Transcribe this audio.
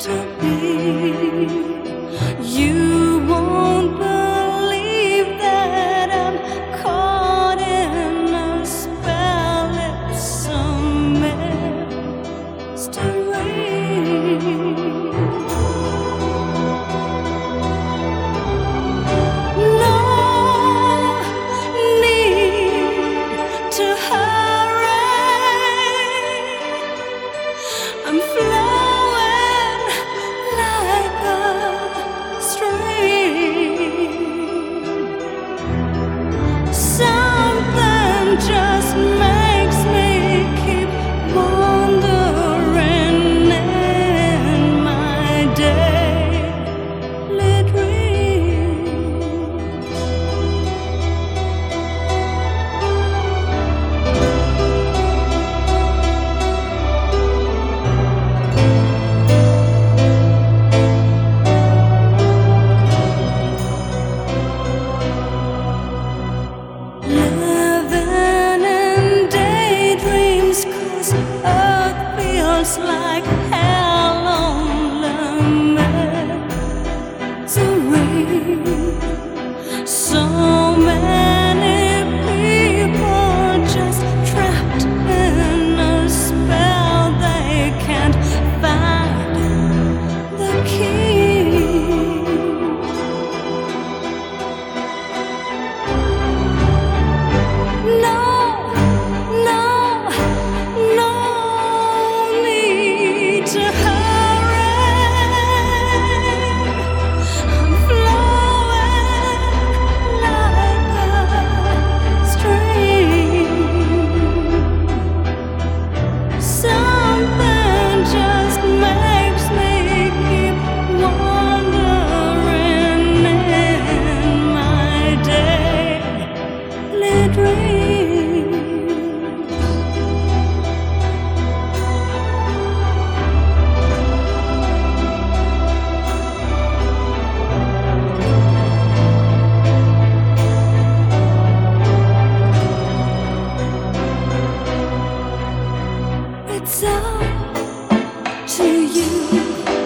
to be. You won't believe that I'm caught in a spell. It's a mystery. No need to hurry. I'm flowing like a stream. Something just makes me keep wandering in my daily dreams. Living in daydreams, 'cause earth feels like hell on misery. So many people just trapped in a spell. They can't find the key. No, no, no need to hurry. I'm flowing like a stream. Something just makes me keep wandering in my daily dreams. It's up to you.